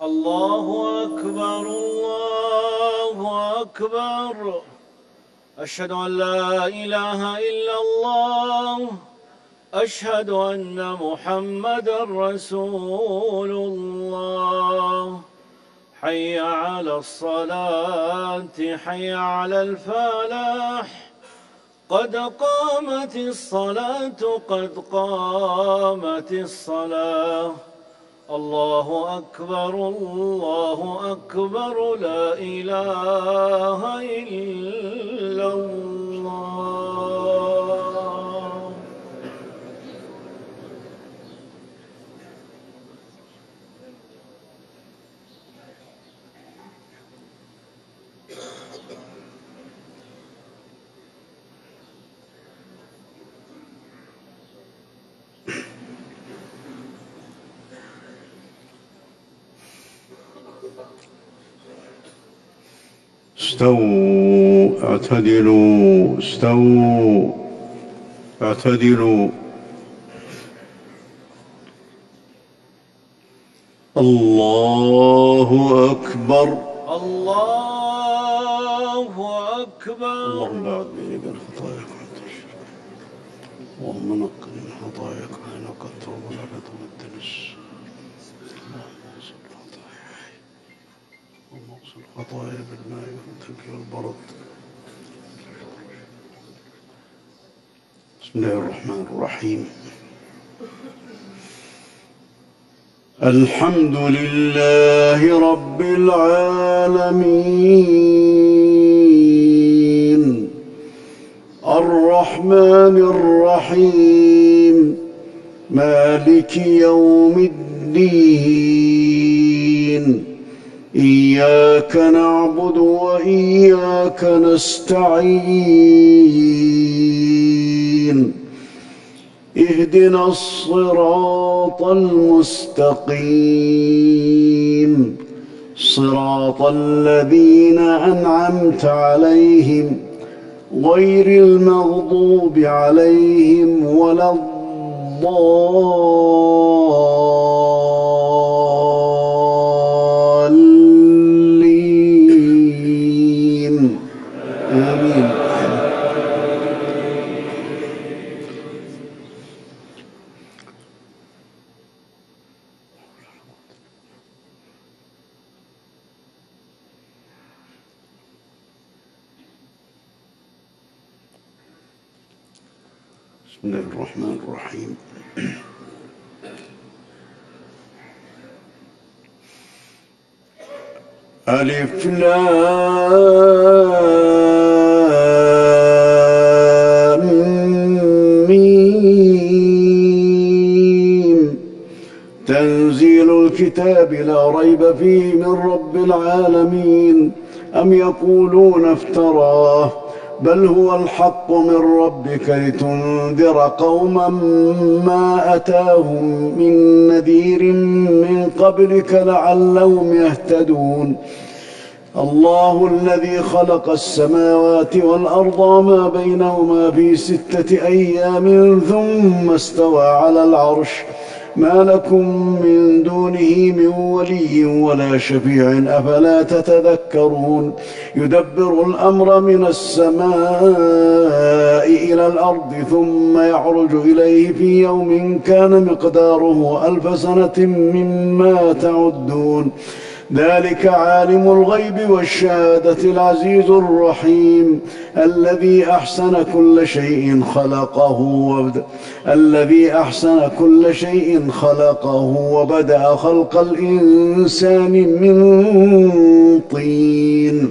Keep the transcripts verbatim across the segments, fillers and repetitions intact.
الله أكبر الله أكبر. أشهد أن لا إله إلا الله. أشهد أن محمدًا رسول الله. حي على الصلاة حي على الفلاح. قد قامت الصلاة قد قامت الصلاة. الله أكبر الله أكبر لا إله إلا الله. استووا اعتدلوا استووا اعتدلوا. الله أكبر الله أكبر. اللهم بعد بيني وبين خطاياك وأنت الشر. اللهم نقني من خطاياك إنك التواب الأبد والدنس. اللهم اغسل خطاياي اللهم اغسل خطاياي بالماء والثلج والبرد. بسم الله الرحمن الرحيم. الحمد لله رب العالمين الرحمن الرحيم مالك يوم الدين. إياك نعبد وإياك نستعين. اهدنا الصراط المستقيم صراط الذين أنعمت عليهم غير المغضوب عليهم ولا الضالين. آمين. بسم الله الرحمن الرحيم. ألف لام ميم. تنزيل الكتاب لا ريب فيه من رب العالمين. أم يقولون افتراه بل هو الحق من ربك لتنذر قوما ما أتاهم من نذير من قبلك لعلهم يهتدون. الله الذي خلق السماوات والأرض وما بينهما في ستة أيام ثم استوى على العرش. ما لكم من دونه من ولي ولا شفيع أفلا تتذكرون. يدبر الأمر من السماء إلى الأرض ثم يعرج إليه في يوم كان مقداره ألف سنة مما تعدون. ذلك عالم الغيب والشهادة العزيز الرحيم الذي أحسن كل شيء خلقه وبدأ الذي أحسن كل شيء خلقه وبدأ خلق الإنسان من طين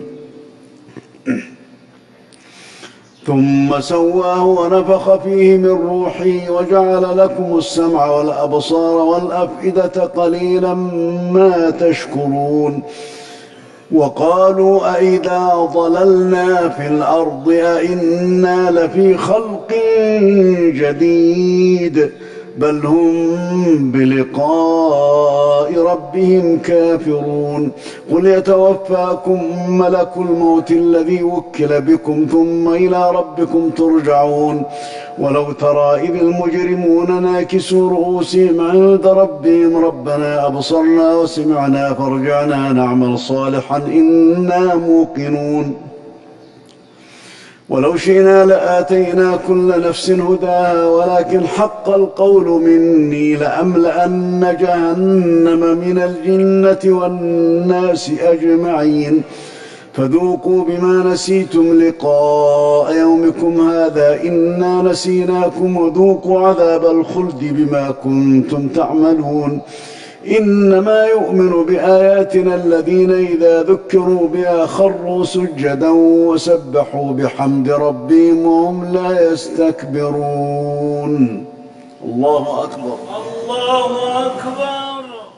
ثم سواه ونفخ فيه من روحه وجعل لكم السمع والأبصار والأفئدة قليلا ما تشكرون. وقالوا أئذا ضللنا في الأرض أئنا لفي خلق جديد بل هم بلقاء ربهم كافرون قل يتوفاكم ملك الموت الذي وكل بكم ثم إلى ربكم ترجعون ولو ترى إذ المجرمون ناكسوا رؤوسهم عند ربهم ربنا أبصرنا وسمعنا فارجعنا نعمل صالحا إنا موقنون ولو شئنا لآتينا كل نفس هداها ولكن حق القول مني لأملأن جهنم من الجنة والناس أجمعين فذوقوا بما نسيتم لقاء يومكم هذا إنا نسيناكم وذوقوا عذاب الخلد بما كنتم تعملون إنما يؤمن بآياتنا الذين إذا ذكروا بها خروا سجدا وسبحوا بحمد ربهم وهم لا يستكبرون. الله أكبر. الله أكبر.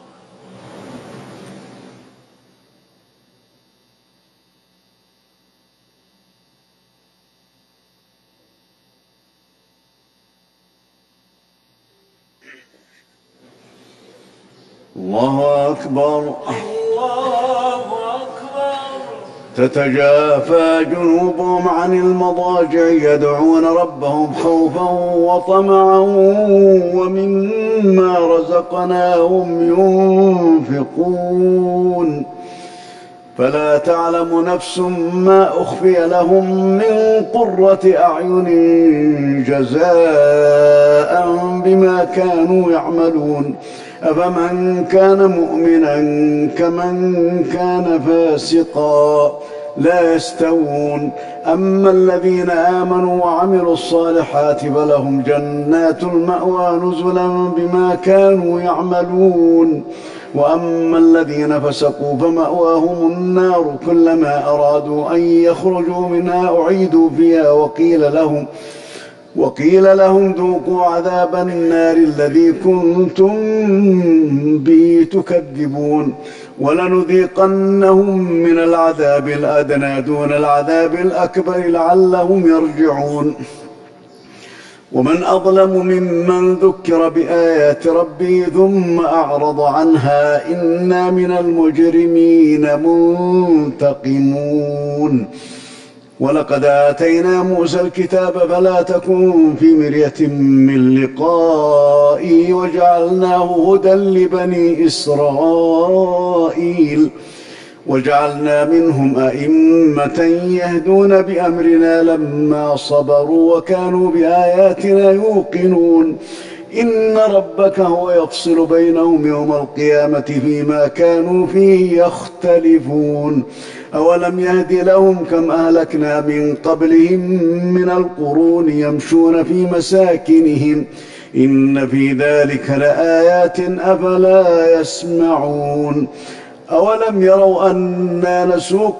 الله أكبر. الله أكبر. تتجافى جنوبهم عن المضاجع يدعون ربهم خوفا وطمعا ومما رزقناهم ينفقون فلا تعلم نفس ما أخفي لهم من قرة أعين جزاء بما كانوا يعملون أفمن كان مؤمنا كمن كان فاسقا لا يستوون أما الذين آمنوا وعملوا الصالحات فلهم جنات المأوى نزلا بما كانوا يعملون وأما الذين فسقوا فمأواهم النار كلما أرادوا أن يخرجوا منها أعيدوا فيها وقيل لهم وقيل لهم ذوقوا عذاب النار الذي كنتم به تكذبون ولنذيقنهم من العذاب الأدنى دون العذاب الأكبر لعلهم يرجعون ومن أظلم ممن ذكر بآيات ربه ثم أعرض عنها إنا من المجرمين منتقمون ولقد آتينا موسى الكتاب فلا تكن في مرية من لقائه وجعلناه هدى لبني إسرائيل وجعلنا منهم أئمة يهدون بأمرنا لما صبروا وكانوا بآياتنا يوقنون إن ربك هو يفصل بينهم يوم القيامة فيما كانوا فيه يختلفون أولم يهد لهم كم أهلكنا من قبلهم من القرون يمشون في مساكنهم إن في ذلك لآيات أفلا يسمعون أولم يروا أنا نسوق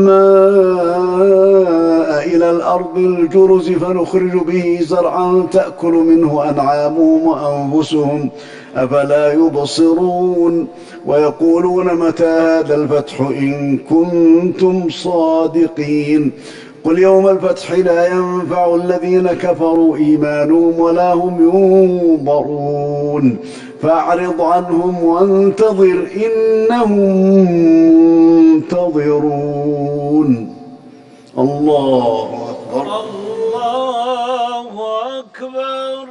الماء إلى الأرض الجرز فنخرج به زرعا تأكل منه أنعامهم وأنفسهم أفلا يبصرون ويقولون متى هذا الفتح إن كنتم صادقين قل يوم الفتح لا ينفع الذين كفروا إيمانهم ولا هم ينظرون فأعرض عنهم وانتظر إنهم منتظرون. الله أكبر. الله أكبر.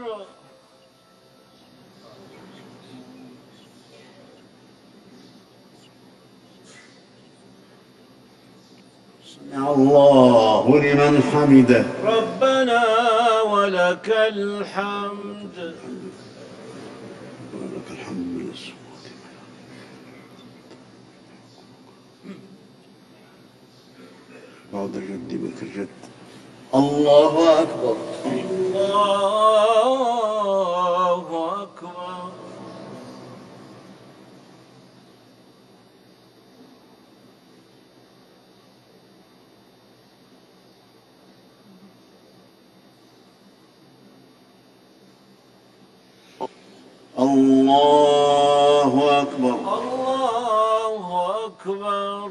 سمع الله لمن حمده. ربنا ولك الحمد. ولك الحمد من السماوات بعد الجد بك الجد. الله أكبر. الله أكبر. الله أكبر. الله أكبر.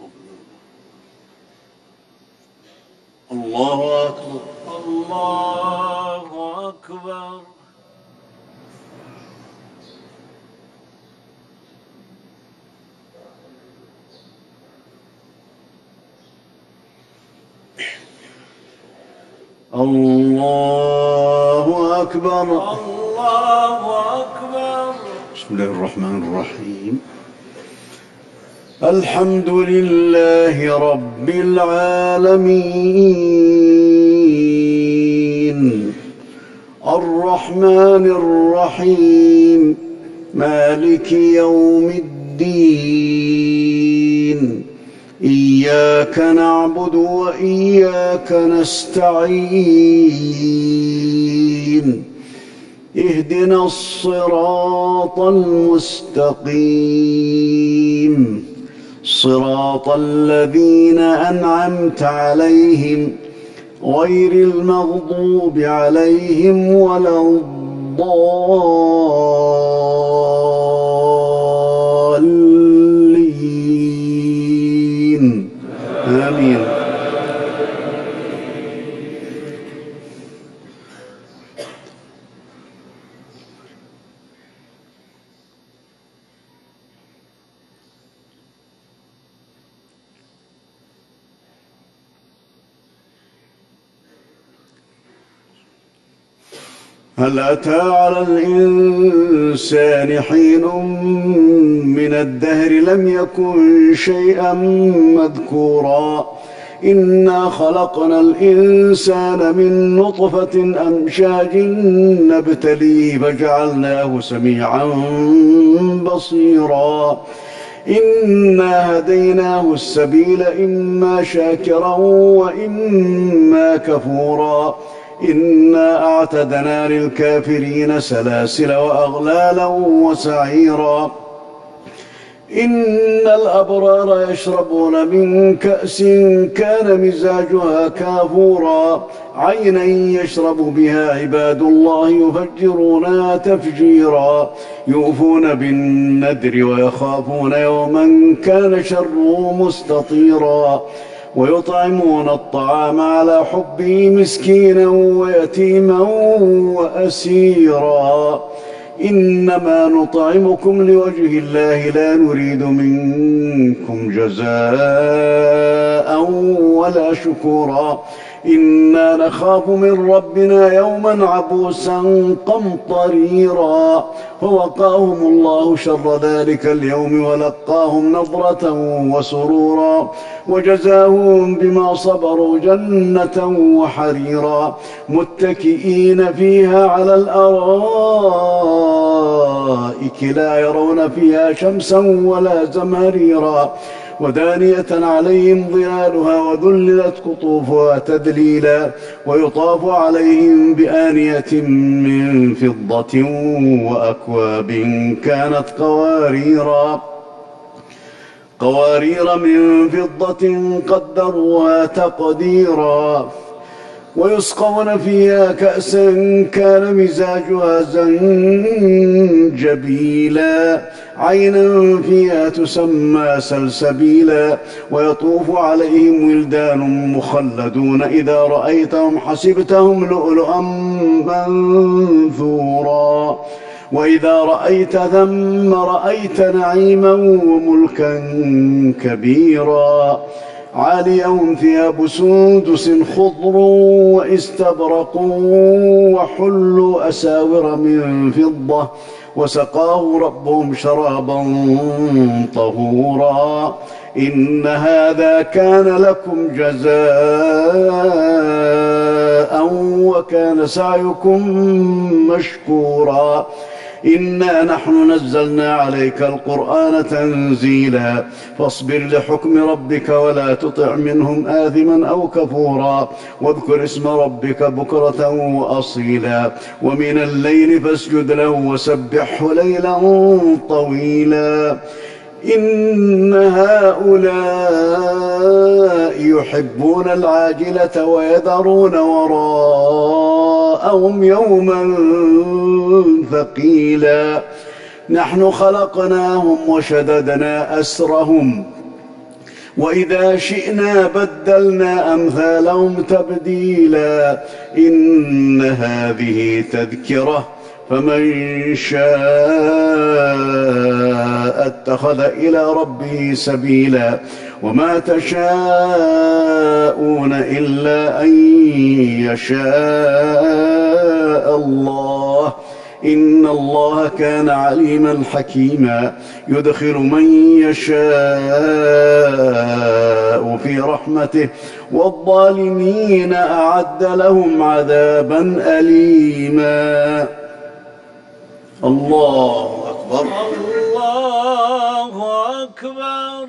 الله أكبر. الله أكبر. الله أكبر. الله أكبر. بسم الله الرحمن الرحيم. الحمد لله رب العالمين الرحمن الرحيم مالك يوم الدين إياك نعبد وإياك نستعين اهدنا الصراط المستقيم صراط الذين أنعمت عليهم غير المغضوب عليهم ولا الضالين آمين. هل أتى على الإنسان حين من الدهر لم يكن شيئا مذكورا إنا خلقنا الإنسان من نطفة أمشاج نبتليه فجعلناه سميعا بصيرا إنا هديناه السبيل إما شاكرا وإما كفورا إنا أعتدنا للكافرين سلاسل وأغلالا وسعيرا إن الأبرار يشربون من كأس كان مزاجها كافورا عينا يشرب بها عباد الله يفجرونها تفجيرا يوفون بالنذر ويخافون يوما كان شره مستطيرا ويطعمون الطعام على حبه مسكينا ويتيما وأسيرا إنما نطعمكم لوجه الله لا نريد منكم جزاء ولا شكورا إنا نخاف من ربنا يوما عبوسا قمطريرا فوقاهم الله شر ذلك اليوم ولقاهم نضرة وسرورا وجزاهم بما صبروا جنة وحريرا متكئين فيها على الأرائك لا يرون فيها شمسا ولا زمهريرا ودانية عليهم ظلالها وذللت قطوفها تذليلا ويطاف عليهم بآنية من فضة وأكواب كانت قواريرا قوارير من فضة قدروها تقديرا ويسقون فيها كأسا كان مزاجها زنجبيلا عينا فيها تسمى سلسبيلا ويطوف عليهم ولدان مخلدون إذا رأيتهم حسبتهم لؤلؤا منثورا وإذا رأيت ثم رأيت نعيما وملكا كبيرا عاليهم ثياب سندس خضر واستبرق وحلوا أساور من فضة وسقاهم ربهم شرابا طهورا إن هذا كان لكم جزاء وكان سعيكم مشكورا إنا نحن نزلنا عليك القرآن تنزيلا فاصبر لحكم ربك ولا تطع منهم آثما أو كفورا واذكر اسم ربك بكرة وأصيلا ومن الليل فاسجد له وسبحه ليلا طويلا إن هؤلاء يحبون العاجلة ويذرون وراءهم يوما ثقيلا نحن خلقناهم وشددنا أسرهم وإذا شئنا بدلنا أمثالهم تبديلا إن هذه تذكرة فمن شاء اتخذ إلى ربه سبيلا وما تشاءون إلا أن يشاء الله إن الله كان عليما حكيما يدخل من يشاء في رحمته والظالمين أعد لهم عذابا أليما. الله أكبر. الله أكبر.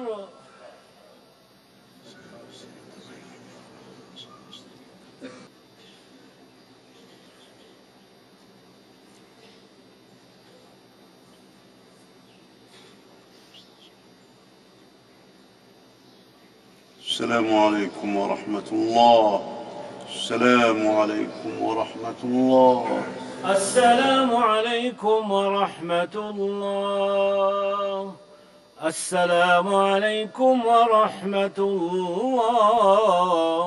السلام عليكم ورحمة الله. السلام عليكم ورحمة الله. السلام عليكم ورحمة الله. السلام عليكم ورحمة الله.